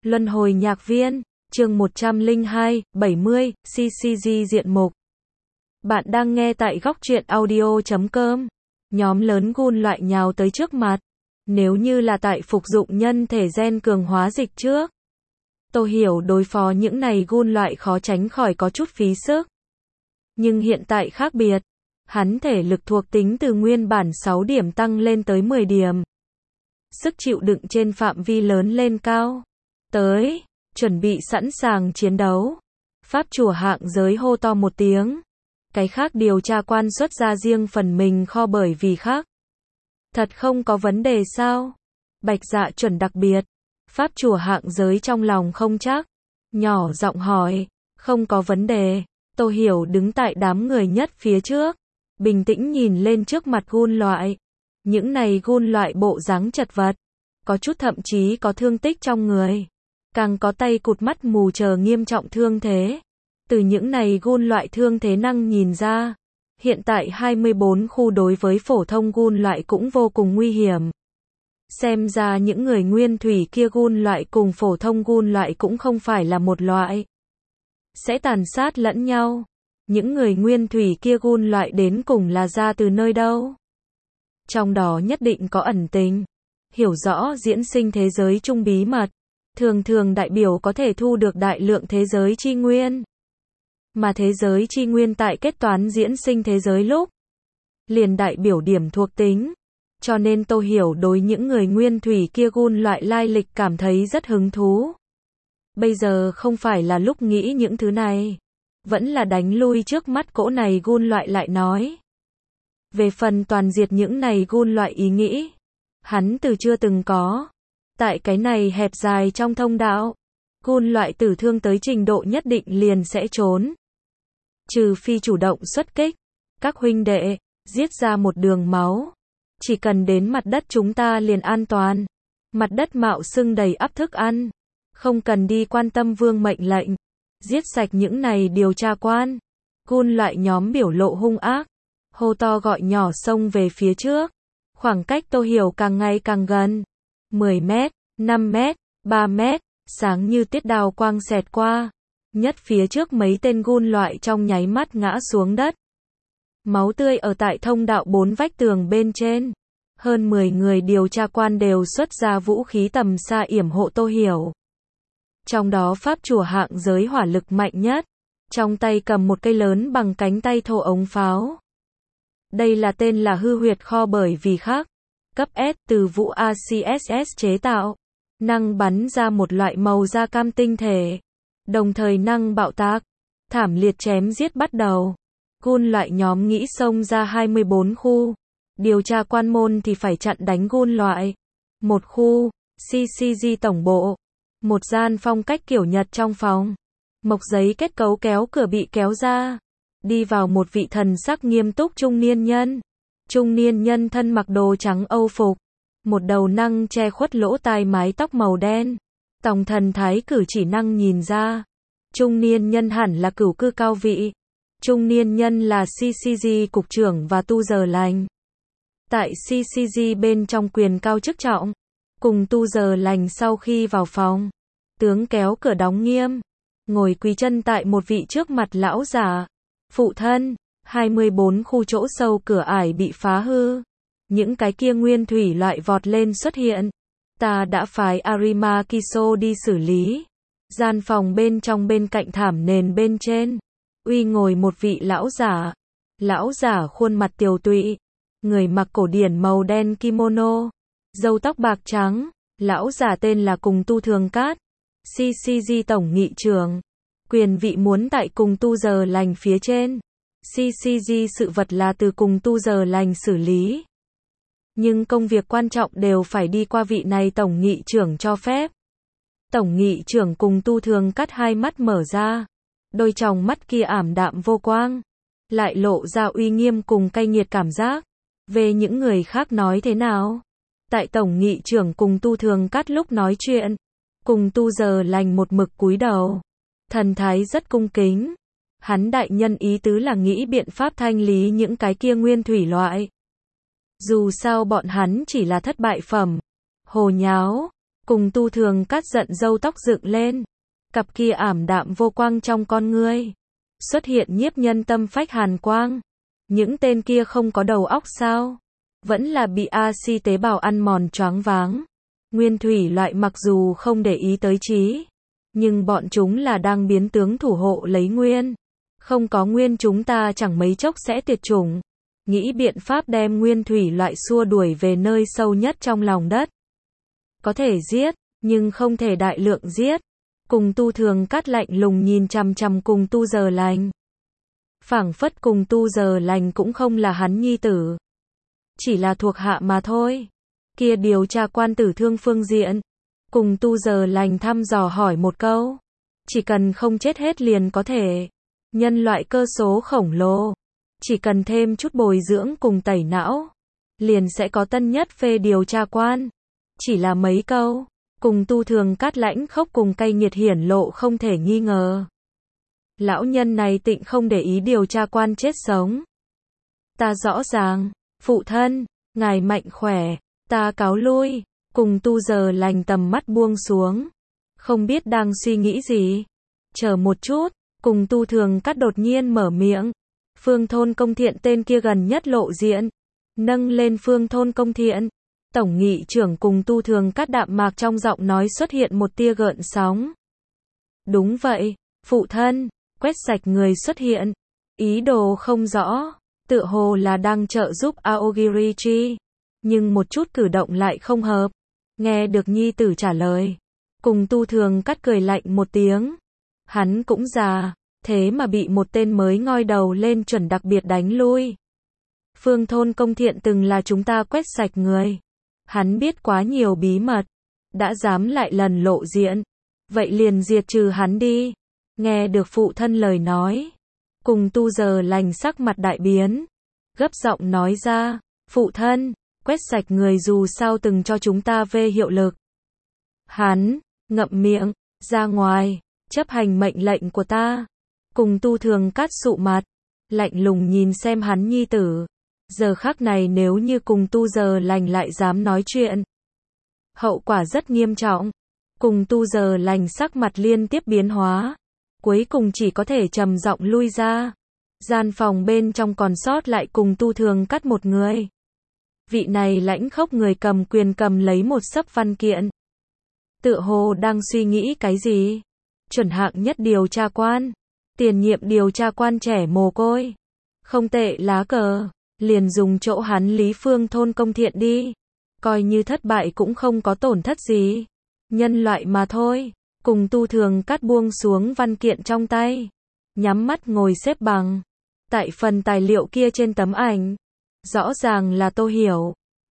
Luân hồi nhạc viên, chương 102, 70, CCG diện mục. Bạn đang nghe tại góc truyện audio.com. Nhóm lớn gun loại nhào tới trước mặt. Nếu như là tại phục dụng nhân thể gen cường hóa dịch trước, tôi hiểu đối phó những này gun loại khó tránh khỏi có chút phí sức. Nhưng hiện tại khác biệt. Hắn thể lực thuộc tính từ nguyên bản 6 điểm tăng lên tới 10 điểm. Sức chịu đựng trên phạm vi lớn lên cao. Tới, chuẩn bị sẵn sàng chiến đấu. Pháp chùa hạng giới hô to một tiếng. Cái khác điều tra quan xuất ra riêng phần mình kho bởi vì khác. Thật không có vấn đề sao? Bạch Dạ chuẩn đặc biệt. Pháp chùa hạng giới trong lòng không chắc. Nhỏ giọng hỏi, không có vấn đề. Tô Hiểu đứng tại đám người nhất phía trước. Bình tĩnh nhìn lên trước mặt gun loại. Những này gun loại bộ dáng chật vật. Có chút thậm chí có thương tích trong người. Càng có tay cụt mắt mù chờ nghiêm trọng thương thế. Từ những này gun loại thương thế năng nhìn ra. Hiện tại 24 khu đối với phổ thông gun loại cũng vô cùng nguy hiểm. Xem ra những người nguyên thủy kia gun loại cùng phổ thông gun loại cũng không phải là một loại. Sẽ tàn sát lẫn nhau. Những người nguyên thủy kia gun loại đến cùng là ra từ nơi đâu? Trong đó nhất định có ẩn tình. Hiểu rõ diễn sinh thế giới chung bí mật. Thường thường đại biểu có thể thu được đại lượng thế giới chi nguyên. Mà thế giới chi nguyên tại kết toán diễn sinh thế giới lúc. Liền đại biểu điểm thuộc tính. Cho nên Tô Hiểu đối những người nguyên thủy kia gun loại lai lịch cảm thấy rất hứng thú. Bây giờ không phải là lúc nghĩ những thứ này. Vẫn là đánh lui trước mắt cỗ này gun loại lại nói. Về phần toàn diệt những này gun loại ý nghĩ. Hắn từ chưa từng có. Tại cái này hẹp dài trong thông đạo. Gun loại tử thương tới trình độ nhất định liền sẽ trốn. Trừ phi chủ động xuất kích. Các huynh đệ, giết ra một đường máu. Chỉ cần đến mặt đất chúng ta liền an toàn. Mặt đất mạo xưng đầy ắp thức ăn. Không cần đi quan tâm vương mệnh lệnh. Giết sạch những này điều tra quan. Gun loại nhóm biểu lộ hung ác. Hô to gọi nhỏ xông về phía trước. Khoảng cách Tô Hiểu càng ngày càng gần. 10 mét, 5 mét, 3 mét, sáng như tiết đao quang xẹt qua. Nhất phía trước mấy tên gun loại trong nháy mắt ngã xuống đất. Máu tươi ở tại thông đạo 4 vách tường bên trên. Hơn 10 người điều tra quan đều xuất ra vũ khí tầm xa yểm hộ Tô Hiểu. Trong đó pháp chùa hạng giới hỏa lực mạnh nhất. Trong tay cầm một cây lớn bằng cánh tay thô ống pháo. Đây là tên là hư huyệt kho bởi vì khác. Cấp S từ vũ ACSS chế tạo. Năng bắn ra một loại màu da cam tinh thể. Đồng thời năng bạo tác. Thảm liệt chém giết bắt đầu. Gun loại nhóm nghĩ xông ra 24 khu. Điều tra quan môn thì phải chặn đánh gun loại. Một khu, CCG tổng bộ. Một gian phong cách kiểu Nhật trong phòng. Mộc giấy kết cấu kéo cửa bị kéo ra. Đi vào một vị thần sắc nghiêm túc trung niên nhân. Trung niên nhân thân mặc đồ trắng Âu phục. Một đầu năng che khuất lỗ tai mái tóc màu đen. Tòng thần thái cử chỉ năng nhìn ra. Trung niên nhân hẳn là cửu cư cao vị. Trung niên nhân là CCG cục trưởng và tu giờ lành. Tại CCG bên trong quyền cao chức trọng. Cùng tu giờ lành sau khi vào phòng. Tướng kéo cửa đóng nghiêm. Ngồi quỳ chân tại một vị trước mặt lão giả. Phụ thân, 24 khu chỗ sâu cửa ải bị phá hư. Những cái kia nguyên thủy loại vọt lên xuất hiện. Ta đã phái Arima Kiso đi xử lý. Gian phòng bên trong bên cạnh thảm nền bên trên. Uy ngồi một vị lão giả. Lão giả khuôn mặt tiều tụy. Người mặc cổ điển màu đen kimono. Râu tóc bạc trắng. Lão giả tên là Cùng Tu Thường Cát. CCG tổng nghị trưởng. Quyền vị muốn tại Cùng Tu giờ lành phía trên. CCG sự vật là từ Cùng Tu giờ lành xử lý. Nhưng công việc quan trọng đều phải đi qua vị này tổng nghị trưởng cho phép. Tổng nghị trưởng Cùng Tu Thường Cát hai mắt mở ra. Đôi tròng mắt kia ảm đạm vô quang. Lại lộ ra uy nghiêm cùng cay nghiệt cảm giác. Về những người khác nói thế nào? Tại tổng nghị trưởng Cùng Tu Thường Cát lúc nói chuyện. Cùng Tu giờ lành một mực cúi đầu. Thần thái rất cung kính. Hắn đại nhân ý tứ là nghĩ biện pháp thanh lý những cái kia nguyên thủy loại. Dù sao bọn hắn chỉ là thất bại phẩm. Hồ nháo. Cùng Tu Thường Cát giận râu tóc dựng lên. Cặp kia ảm đạm vô quang trong con ngươi. Xuất hiện nhiếp nhân tâm phách hàn quang. Những tên kia không có đầu óc sao? Vẫn là bị axit tế bào ăn mòn choáng váng. Nguyên thủy loại mặc dù không để ý tới trí, nhưng bọn chúng là đang biến tướng thủ hộ lấy nguyên. Không có nguyên chúng ta chẳng mấy chốc sẽ tuyệt chủng. Nghĩ biện pháp đem nguyên thủy loại xua đuổi về nơi sâu nhất trong lòng đất. Có thể giết, nhưng không thể đại lượng giết. Cùng Tu Thường Cát lạnh lùng nhìn chằm chằm Cùng Tu Giờ Lành. Phảng phất Cùng Tu Giờ Lành cũng không là hắn nhi tử. Chỉ là thuộc hạ mà thôi. Kia điều tra quan tử thương phương diện. Cùng Tu Giờ Lành thăm dò hỏi một câu. Chỉ cần không chết hết liền có thể. Nhân loại cơ số khổng lồ. Chỉ cần thêm chút bồi dưỡng cùng tẩy não. Liền sẽ có tân nhất phê điều tra quan. Chỉ là mấy câu. Cùng Tu Thường Cát lãnh khốc cùng cay nghiệt hiển lộ không thể nghi ngờ. Lão nhân này tịnh không để ý điều tra quan chết sống. Ta rõ ràng. Phụ thân, ngài mạnh khỏe. Ta cáo lui. Cùng Tu Giờ Lành tầm mắt buông xuống. Không biết đang suy nghĩ gì. Chờ một chút. Cùng Tu Thường Cát đột nhiên mở miệng. Phương Thôn Công Thiện tên kia gần nhất lộ diện. Nâng lên Phương Thôn Công Thiện. Tổng nghị trưởng Cùng Tu Thường Cát đạm mạc trong giọng nói xuất hiện một tia gợn sóng. Đúng vậy, phụ thân. Quét sạch người xuất hiện. Ý đồ không rõ. Tựa hồ là đang trợ giúp Aogirichi. Nhưng một chút cử động lại không hợp. Nghe được nhi tử trả lời. Cùng Tu Thường Cát cười lạnh một tiếng. Hắn cũng già. Thế mà bị một tên mới ngoi đầu lên chuẩn đặc biệt đánh lui. Phương Thôn Công Thiện từng là chúng ta quét sạch người. Hắn biết quá nhiều bí mật. Đã dám lại lần lộ diện. Vậy liền diệt trừ hắn đi. Nghe được phụ thân lời nói. Cùng Tu Giờ Lành sắc mặt đại biến. Gấp giọng nói ra. Phụ thân, quét sạch người dù sao từng cho chúng ta về hiệu lực. Hắn, ngậm miệng, ra ngoài, chấp hành mệnh lệnh của ta. Cùng Tu Thường Cát sụ mặt. Lạnh lùng nhìn xem hắn nhi tử. Giờ khắc này nếu như Cùng Tu Giờ Lành lại dám nói chuyện. Hậu quả rất nghiêm trọng. Cùng Tu Giờ Lành sắc mặt liên tiếp biến hóa. Cuối cùng chỉ có thể trầm giọng lui ra. Gian phòng bên trong còn sót lại Cùng Tu Thường Cát một người. Vị này lãnh khốc người cầm quyền cầm lấy một xấp văn kiện. Tựa hồ đang suy nghĩ cái gì? Chuẩn hạng nhất điều tra quan. Tiền nhiệm điều tra quan trẻ mồ côi. Không tệ lá cờ. Liền dùng chỗ hắn Lý Phương Thôn Công Thiện đi. Coi như thất bại cũng không có tổn thất gì. Nhân loại mà thôi. Cùng Tu Thường Cát buông xuống văn kiện trong tay. Nhắm mắt ngồi xếp bằng. Tại phần tài liệu kia trên tấm ảnh. Rõ ràng là Tô Hiểu.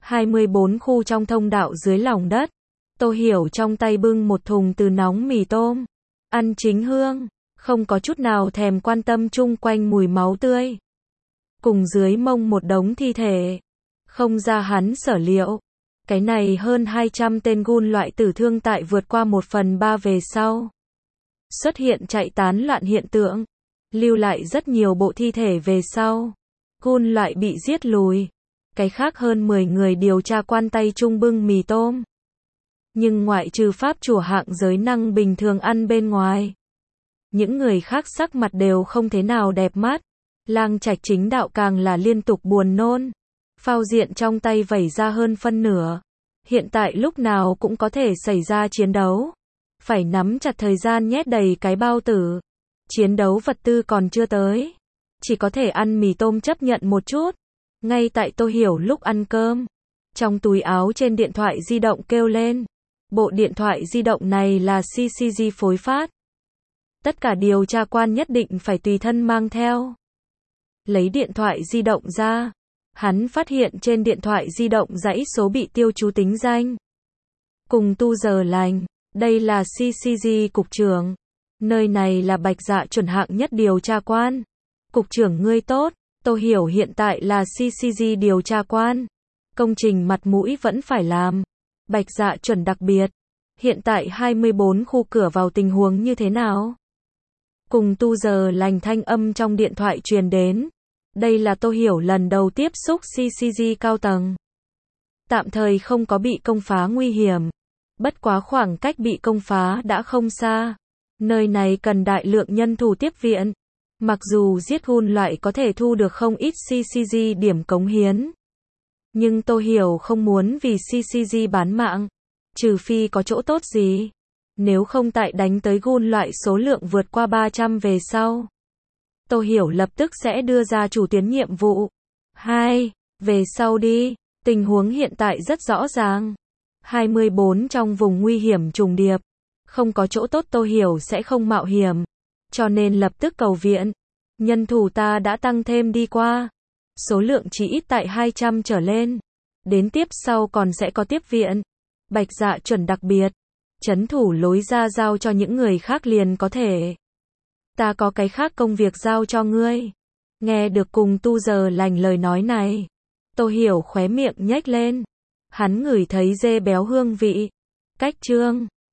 24 khu trong thông đạo dưới lòng đất. Tô Hiểu trong tay bưng một thùng từ nóng mì tôm. Ăn chính hương. Không có chút nào thèm quan tâm chung quanh mùi máu tươi. Cùng dưới mông một đống thi thể. Không ra hắn sở liệu. Cái này hơn 200 tên gun loại tử thương tại vượt qua 1/3 về sau. Xuất hiện chạy tán loạn hiện tượng. Lưu lại rất nhiều bộ thi thể về sau. Gun loại bị giết lùi. Cái khác hơn 10 người điều tra quan tay chung bưng mì tôm. Nhưng ngoại trừ pháp chủ hạng giới năng bình thường ăn bên ngoài. Những người khác sắc mặt đều không thế nào đẹp mắt. Lang Trạch chính đạo càng là liên tục buồn nôn. Phao diện trong tay vẩy ra hơn phân nửa. Hiện tại lúc nào cũng có thể xảy ra chiến đấu. Phải nắm chặt thời gian nhét đầy cái bao tử. Chiến đấu vật tư còn chưa tới. Chỉ có thể ăn mì tôm chấp nhận một chút. Ngay tại Tô Hiểu lúc ăn cơm. Trong túi áo trên điện thoại di động kêu lên. Bộ điện thoại di động này là CCG phối phát. Tất cả điều tra quan nhất định phải tùy thân mang theo. Lấy điện thoại di động ra. Hắn phát hiện trên điện thoại di động dãy số bị tiêu chú tính danh. Cùng Tu Giờ Lành. Đây là CCG cục trưởng. Nơi này là Bạch Dạ chuẩn hạng nhất điều tra quan. Cục trưởng ngươi tốt. Tô Hiểu hiện tại là CCG điều tra quan. Công trình mặt mũi vẫn phải làm. Bạch Dạ chuẩn đặc biệt. Hiện tại 24 khu cửa vào tình huống như thế nào? Cùng Tu Giờ Lành thanh âm trong điện thoại truyền đến. Đây là Tô Hiểu lần đầu tiếp xúc CCG cao tầng. Tạm thời không có bị công phá nguy hiểm. Bất quá khoảng cách bị công phá đã không xa. Nơi này cần đại lượng nhân thủ tiếp viện. Mặc dù giết gun loại có thể thu được không ít CCG điểm cống hiến. Nhưng Tô Hiểu không muốn vì CCG bán mạng. Trừ phi có chỗ tốt gì. Nếu không tại đánh tới gun loại số lượng vượt qua 300 về sau. Tô Hiểu lập tức sẽ đưa ra chủ tuyến nhiệm vụ. 2. Về sau đi. Tình huống hiện tại rất rõ ràng. 24 trong vùng nguy hiểm trùng điệp. Không có chỗ tốt Tô Hiểu sẽ không mạo hiểm. Cho nên lập tức cầu viện. Nhân thủ ta đã tăng thêm đi qua. Số lượng chỉ ít tại 200 trở lên. Đến tiếp sau còn sẽ có tiếp viện. Bạch Dạ chuẩn đặc biệt. Trấn thủ lối ra giao cho những người khác liền có thể. Ta có cái khác công việc giao cho ngươi. Nghe được cùng tu giờ lành lời nói này. Tô Hiểu khóe miệng nhếch lên. Hắn ngửi thấy dê béo hương vị. Cách chương